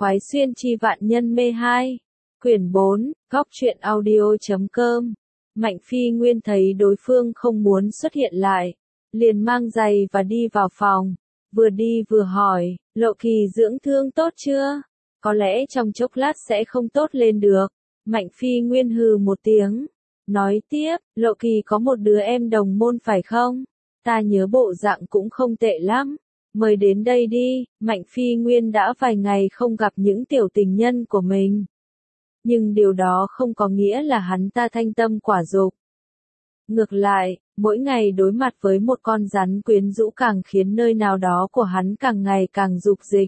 khoái xuyên chi vạn nhân mê 2. Quyển 4, góc truyện audio.com. Mạnh Phi Nguyên thấy đối phương không muốn xuất hiện lại, liền mang giày và đi vào phòng, vừa đi vừa hỏi, Lộ Kỳ dưỡng thương tốt chưa? Có lẽ trong chốc lát sẽ không tốt lên được. Mạnh Phi Nguyên hừ một tiếng, nói tiếp, Lộ Kỳ có một đứa em đồng môn phải không? Ta nhớ bộ dạng cũng không tệ lắm. Mời đến đây đi. Mạnh Phi Nguyên đã vài ngày không gặp những tiểu tình nhân của mình. Nhưng điều đó không có nghĩa là hắn ta thanh tâm quả dục. Ngược lại, mỗi ngày đối mặt với một con rắn quyến rũ càng khiến nơi nào đó của hắn càng ngày càng dục dịch.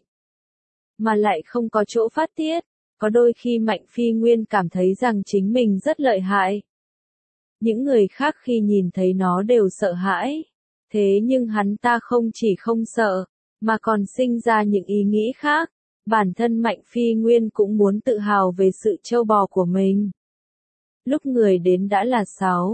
Mà lại không có chỗ phát tiết. Có đôi khi Mạnh Phi Nguyên cảm thấy rằng chính mình rất lợi hại. Những người khác khi nhìn thấy nó đều sợ hãi. Thế nhưng hắn ta không chỉ không sợ, mà còn sinh ra những ý nghĩ khác. Bản thân Mạnh Phi Nguyên cũng muốn tự hào về sự trâu bò của mình. Lúc người đến đã là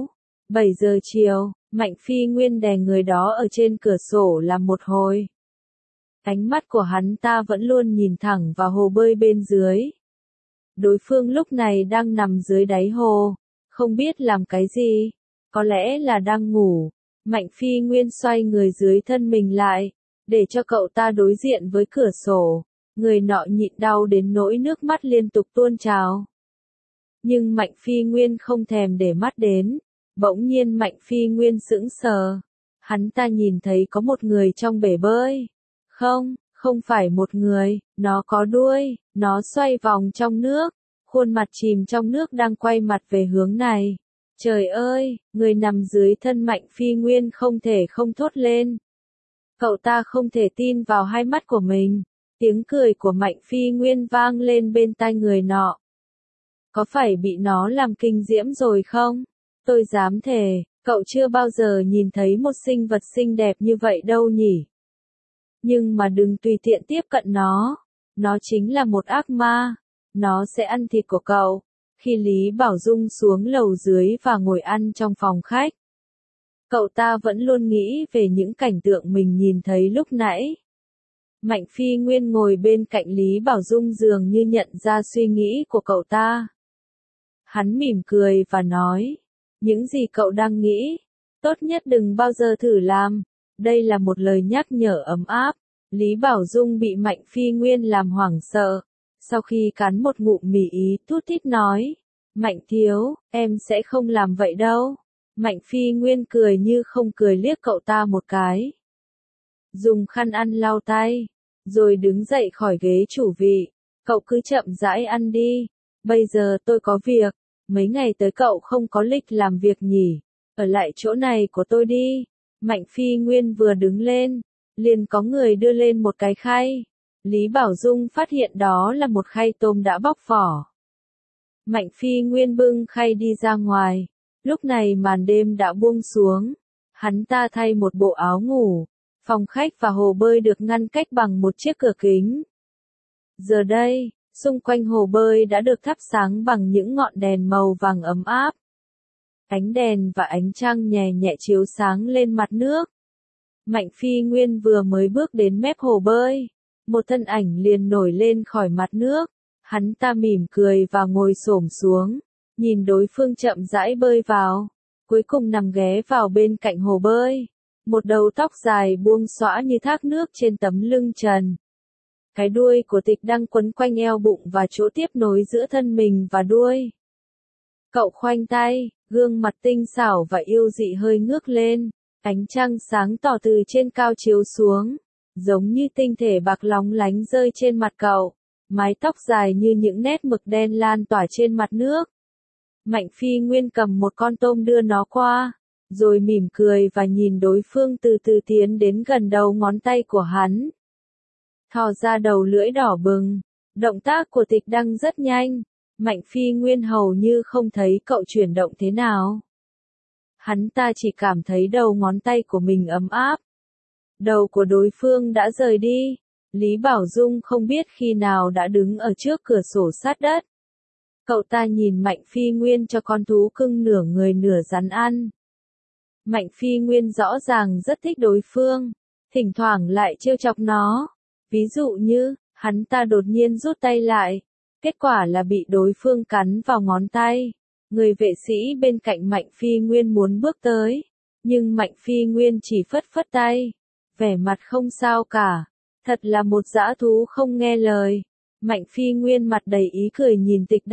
7 giờ chiều, Mạnh Phi Nguyên đè người đó ở trên cửa sổ làm một hồi. Ánh mắt của hắn ta vẫn luôn nhìn thẳng vào hồ bơi bên dưới. Đối phương lúc này đang nằm dưới đáy hồ, không biết làm cái gì, có lẽ là đang ngủ. Mạnh Phi Nguyên xoay người dưới thân mình lại, để cho cậu ta đối diện với cửa sổ. Người nọ nhịn đau đến nỗi nước mắt liên tục tuôn trào. Nhưng Mạnh Phi Nguyên không thèm để mắt đến. Bỗng nhiên Mạnh Phi Nguyên sững sờ. Hắn ta nhìn thấy có một người trong bể bơi. Không phải một người, nó có đuôi, nó xoay vòng trong nước. Khuôn mặt chìm trong nước đang quay mặt về hướng này. Trời ơi, người nằm dưới thân Mạnh Phi Nguyên không thể không thốt lên. Cậu ta không thể tin vào hai mắt của mình. Tiếng cười của Mạnh Phi Nguyên vang lên bên tai người nọ. Có phải bị nó làm kinh diễm rồi không? Tôi dám thề, cậu chưa bao giờ nhìn thấy một sinh vật xinh đẹp như vậy đâu nhỉ? Nhưng mà đừng tùy tiện tiếp cận nó. Nó chính là một ác ma. Nó sẽ ăn thịt của cậu. Khi Lý Bảo Dung xuống lầu dưới và ngồi ăn trong phòng khách, cậu ta vẫn luôn nghĩ về những cảnh tượng mình nhìn thấy lúc nãy. Mạnh Phi Nguyên ngồi bên cạnh Lý Bảo Dung dường như nhận ra suy nghĩ của cậu ta. Hắn mỉm cười và nói, những gì cậu đang nghĩ, tốt nhất đừng bao giờ thử làm. Đây là một lời nhắc nhở ấm áp. Lý Bảo Dung bị Mạnh Phi Nguyên làm hoảng sợ. Sau khi cắn một ngụm mì ý thút thít nói, Mạnh thiếu, em sẽ không làm vậy đâu. Mạnh Phi Nguyên cười như không cười liếc cậu ta một cái. Dùng khăn ăn lau tay, rồi đứng dậy khỏi ghế chủ vị. Cậu cứ chậm rãi ăn đi. Bây giờ tôi có việc. Mấy ngày tới cậu không có lịch làm việc nhỉ? Ở lại chỗ này của tôi đi. Mạnh Phi Nguyên vừa đứng lên, liền có người đưa lên một cái khay. Lý Bảo Dung phát hiện đó là một khay tôm đã bóc vỏ. Mạnh Phi Nguyên bưng khay đi ra ngoài. Lúc này màn đêm đã buông xuống. Hắn ta thay một bộ áo ngủ. Phòng khách và hồ bơi được ngăn cách bằng một chiếc cửa kính. Giờ đây, xung quanh hồ bơi đã được thắp sáng bằng những ngọn đèn màu vàng ấm áp. Ánh đèn và ánh trăng nhẹ nhẹ chiếu sáng lên mặt nước. Mạnh Phi Nguyên vừa mới bước đến mép hồ bơi, một thân ảnh liền nổi lên khỏi mặt nước. Hắn ta mỉm cười và ngồi xổm xuống, nhìn đối phương chậm rãi bơi vào, cuối cùng nằm ghé vào bên cạnh hồ bơi. Một đầu tóc dài buông xõa như thác nước trên tấm lưng trần. Cái đuôi của Tịch đang quấn quanh eo bụng và chỗ tiếp nối giữa thân mình và đuôi. Cậu khoanh tay, gương mặt tinh xảo và yêu dị hơi ngước lên. Ánh trăng sáng tỏ từ trên cao chiếu xuống, giống như tinh thể bạc lóng lánh rơi trên mặt cậu. Mái tóc dài như những nét mực đen lan tỏa trên mặt nước. Mạnh Phi Nguyên cầm một con tôm đưa nó qua, rồi mỉm cười và nhìn đối phương từ từ tiến đến gần đầu ngón tay của hắn. Thò ra đầu lưỡi đỏ bừng. Động tác của Tịch Đăng rất nhanh. Mạnh Phi Nguyên hầu như không thấy cậu chuyển động thế nào. Hắn ta chỉ cảm thấy đầu ngón tay của mình ấm áp. Đầu của đối phương đã rời đi. Lý Bảo Dung không biết khi nào đã đứng ở trước cửa sổ sát đất. Cậu ta nhìn Mạnh Phi Nguyên cho con thú cưng nửa người nửa rắn ăn. Mạnh Phi Nguyên rõ ràng rất thích đối phương, thỉnh thoảng lại trêu chọc nó. Ví dụ như, Hắn ta đột nhiên rút tay lại, kết quả là bị đối phương cắn vào ngón tay. Người vệ sĩ bên cạnh Mạnh Phi Nguyên muốn bước tới, nhưng Mạnh Phi Nguyên chỉ phất phất tay, vẻ mặt không sao cả, thật là một dã thú không nghe lời. Mạnh Phi Nguyên mặt đầy ý cười nhìn Tịch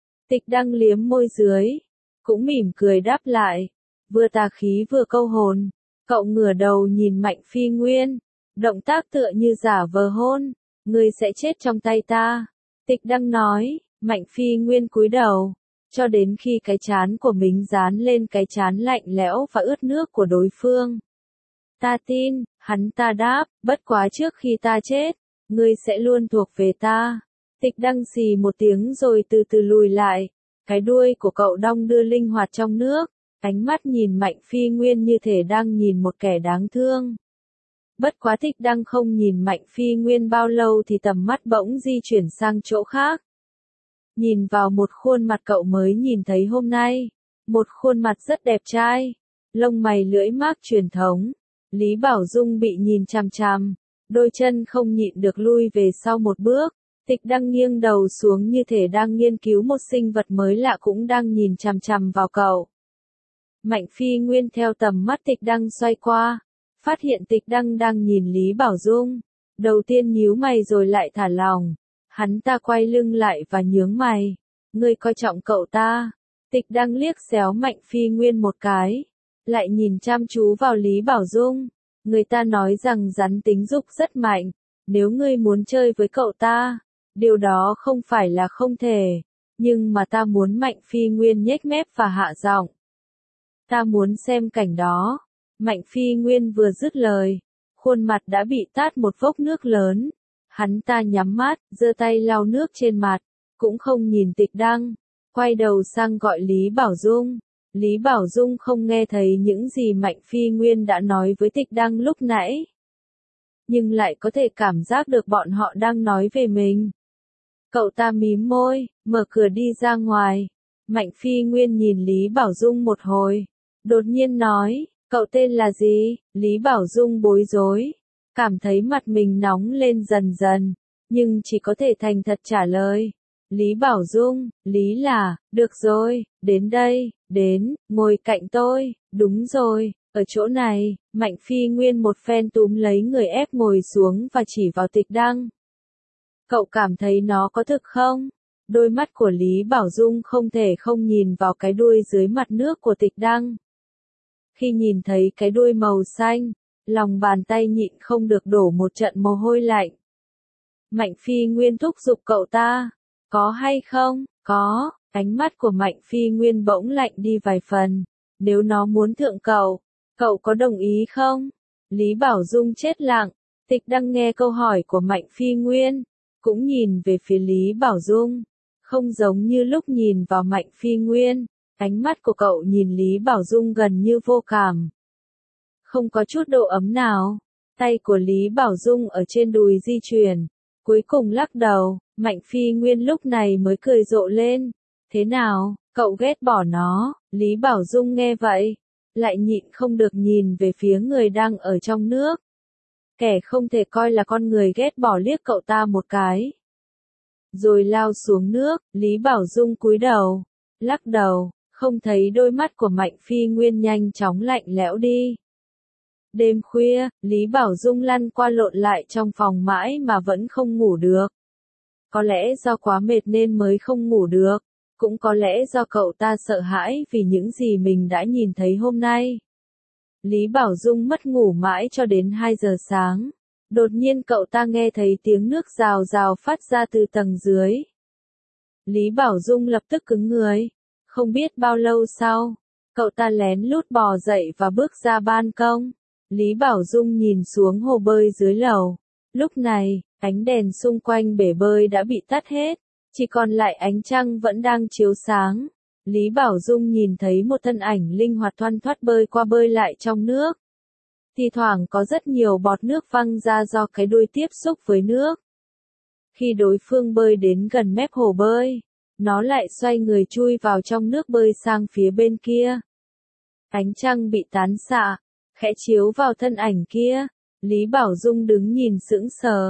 Đăng liếm môi dưới, cũng mỉm cười đáp lại, vừa tà khí vừa câu hồn. Cậu ngửa đầu nhìn Mạnh Phi Nguyên, động tác tựa như giả vờ hôn, ngươi sẽ chết trong tay ta. Tịch Đăng nói. Mạnh Phi Nguyên cúi đầu, cho đến khi cái trán của mình dán lên cái trán lạnh lẽo và ướt nước của đối phương. Ta tin, hắn ta đáp, bất quá trước khi ta chết, ngươi sẽ luôn thuộc về ta. Tịch Đăng xì một tiếng rồi từ từ lùi lại, cái đuôi của cậu đong đưa linh hoạt trong nước, ánh mắt nhìn Mạnh Phi Nguyên như thể đang nhìn một kẻ đáng thương. Bất quá Tịch Đăng không nhìn Mạnh Phi Nguyên bao lâu thì tầm mắt bỗng di chuyển sang chỗ khác. Nhìn vào một khuôn mặt cậu mới nhìn thấy hôm nay, một khuôn mặt rất đẹp trai, lông mày lưỡi mác truyền thống. Lý Bảo Dung bị nhìn chằm chằm, đôi chân không nhịn được lui về sau một bước. Tịch Đăng nghiêng đầu xuống như thể đang nghiên cứu một sinh vật mới lạ cũng đang nhìn chằm chằm vào cậu. Mạnh Phi Nguyên theo tầm mắt Tịch Đăng xoay qua, phát hiện Tịch Đăng đang nhìn Lý Bảo Dung. Đầu tiên nhíu mày rồi lại thả lỏng. Hắn ta quay lưng lại và nhướng mày. Ngươi coi trọng cậu ta. Tịch Đăng liếc xéo Mạnh Phi Nguyên một cái, lại nhìn chăm chú vào Lý Bảo Dung. Người ta nói rằng rắn tính dục rất mạnh. Nếu ngươi muốn chơi với cậu ta, điều đó không phải là không thể. Nhưng mà ta muốn Mạnh Phi Nguyên nhếch mép và hạ giọng. Ta muốn xem cảnh đó. Mạnh Phi Nguyên vừa dứt lời, khuôn mặt đã bị tát một vốc nước lớn. Hắn ta nhắm mắt, giơ tay lau nước trên mặt, cũng không nhìn Tịch Đăng, quay đầu sang gọi Lý Bảo Dung. Lý Bảo Dung không nghe thấy những gì Mạnh Phi Nguyên đã nói với Tịch Đăng lúc nãy, nhưng lại có thể cảm giác được bọn họ đang nói về mình. Cậu ta mím môi, mở cửa đi ra ngoài. Mạnh Phi Nguyên nhìn Lý Bảo Dung một hồi, đột nhiên nói, cậu tên là gì? Lý Bảo Dung bối rối, cảm thấy mặt mình nóng lên dần dần, nhưng chỉ có thể thành thật trả lời. Lý Bảo Dung, Lý là, được rồi, đến đây, đến, ngồi cạnh tôi, đúng rồi, ở chỗ này. Mạnh Phi Nguyên một phen túm lấy người ép ngồi xuống và chỉ vào Tịch Đăng. Cậu cảm thấy nó có thực không? Đôi mắt của Lý Bảo Dung không thể không nhìn vào cái đuôi dưới mặt nước của Tịch Đăng. Khi nhìn thấy cái đuôi màu xanh, lòng bàn tay nhịn không được đổ một trận mồ hôi lạnh. Mạnh Phi Nguyên thúc giục cậu ta, có hay không? Có. Ánh mắt của Mạnh Phi Nguyên bỗng lạnh đi vài phần. Nếu nó muốn thượng cậu có đồng ý không? Lý Bảo Dung chết lặng. Tịch Đăng nghe câu hỏi của Mạnh Phi Nguyên, cũng nhìn về phía Lý Bảo Dung. Không giống như lúc nhìn vào Mạnh Phi Nguyên, ánh mắt của cậu nhìn Lý Bảo Dung gần như vô cảm. Không có chút độ ấm nào. Tay của Lý Bảo Dung ở trên đùi di chuyển, cuối cùng lắc đầu. Mạnh Phi Nguyên lúc này mới cười rộ lên. Thế nào, cậu ghét bỏ nó? Lý Bảo Dung nghe vậy, lại nhịn không được nhìn về phía người đang ở trong nước. Kẻ không thể coi là con người ghét bỏ liếc cậu ta một cái, rồi lao xuống nước. Lý Bảo Dung cúi đầu, lắc đầu, không thấy đôi mắt của Mạnh Phi Nguyên nhanh chóng lạnh lẽo đi. Đêm khuya, Lý Bảo Dung lăn qua lộn lại trong phòng mãi mà vẫn không ngủ được. Có lẽ do quá mệt nên mới không ngủ được, cũng có lẽ do cậu ta sợ hãi vì những gì mình đã nhìn thấy hôm nay. Lý Bảo Dung mất ngủ mãi cho đến 2 giờ sáng. Đột nhiên cậu ta nghe thấy tiếng nước rào rào phát ra từ tầng dưới. Lý Bảo Dung lập tức cứng người. Không biết bao lâu sau, cậu ta lén lút bò dậy và bước ra ban công. Lý Bảo Dung nhìn xuống hồ bơi dưới lầu. Lúc này, ánh đèn xung quanh bể bơi đã bị tắt hết, chỉ còn lại ánh trăng vẫn đang chiếu sáng. Lý Bảo Dung nhìn thấy một thân ảnh linh hoạt thoăn thoắt bơi qua bơi lại trong nước. Thì thoảng có rất nhiều bọt nước văng ra do cái đuôi tiếp xúc với nước. Khi đối phương bơi đến gần mép hồ bơi, nó lại xoay người chui vào trong nước bơi sang phía bên kia. Ánh trăng bị tán xạ, khẽ chiếu vào thân ảnh kia. Lý Bảo Dung đứng nhìn sững sờ.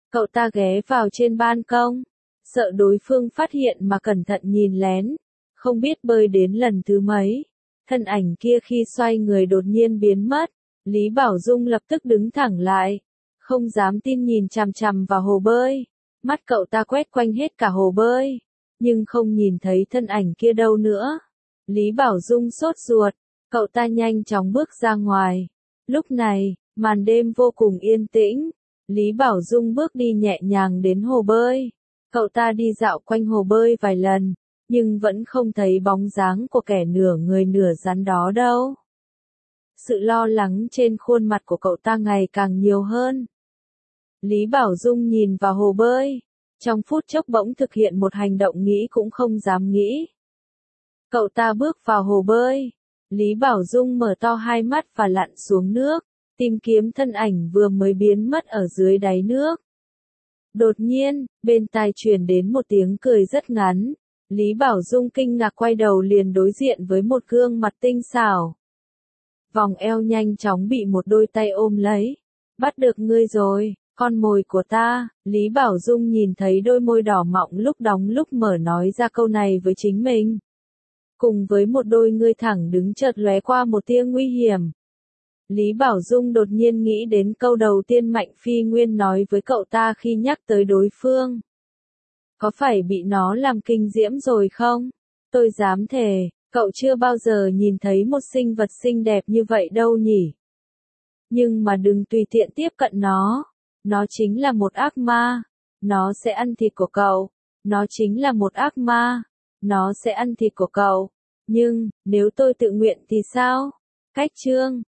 Cậu ta ghé vào trên ban công, sợ đối phương phát hiện mà cẩn thận nhìn lén, không biết bơi đến lần thứ mấy. Thân ảnh kia khi xoay người đột nhiên biến mất, Lý Bảo Dung lập tức đứng thẳng lại, không dám tin nhìn chằm chằm vào hồ bơi. Mắt cậu ta quét quanh hết cả hồ bơi, nhưng không nhìn thấy thân ảnh kia đâu nữa. Lý Bảo Dung sốt ruột, cậu ta nhanh chóng bước ra ngoài. Lúc này, màn đêm vô cùng yên tĩnh, Lý Bảo Dung bước đi nhẹ nhàng đến hồ bơi. Cậu ta đi dạo quanh hồ bơi vài lần, nhưng vẫn không thấy bóng dáng của kẻ nửa người nửa rắn đó đâu. Sự lo lắng trên khuôn mặt của cậu ta ngày càng nhiều hơn. Lý Bảo Dung nhìn vào hồ bơi, trong phút chốc bỗng thực hiện một hành động nghĩ cũng không dám nghĩ. Cậu ta bước vào hồ bơi, Lý Bảo Dung mở to hai mắt và lặn xuống nước, tìm kiếm thân ảnh vừa mới biến mất ở dưới đáy nước. Đột nhiên, bên tai truyền đến một tiếng cười rất ngắn. Lý Bảo Dung kinh ngạc quay đầu liền đối diện với một gương mặt tinh xảo. Vòng eo nhanh chóng bị một đôi tay ôm lấy. Bắt được ngươi rồi, con mồi của ta. Lý Bảo Dung nhìn thấy đôi môi đỏ mọng lúc đóng lúc mở nói ra câu này với chính mình. Cùng với một đôi ngươi thẳng đứng chợt lóe qua một tia nguy hiểm. Lý Bảo Dung đột nhiên nghĩ đến câu đầu tiên Mạnh Phi Nguyên nói với cậu ta khi nhắc tới đối phương. Có phải bị nó làm kinh diễm rồi không? Tôi dám thề, cậu chưa bao giờ nhìn thấy một sinh vật xinh đẹp như vậy đâu nhỉ? Nhưng mà đừng tùy tiện tiếp cận nó chính là một ác ma, nó sẽ ăn thịt của cậu, nó chính là một ác ma, nó sẽ ăn thịt của cậu, nhưng, nếu tôi tự nguyện thì sao? Cách chương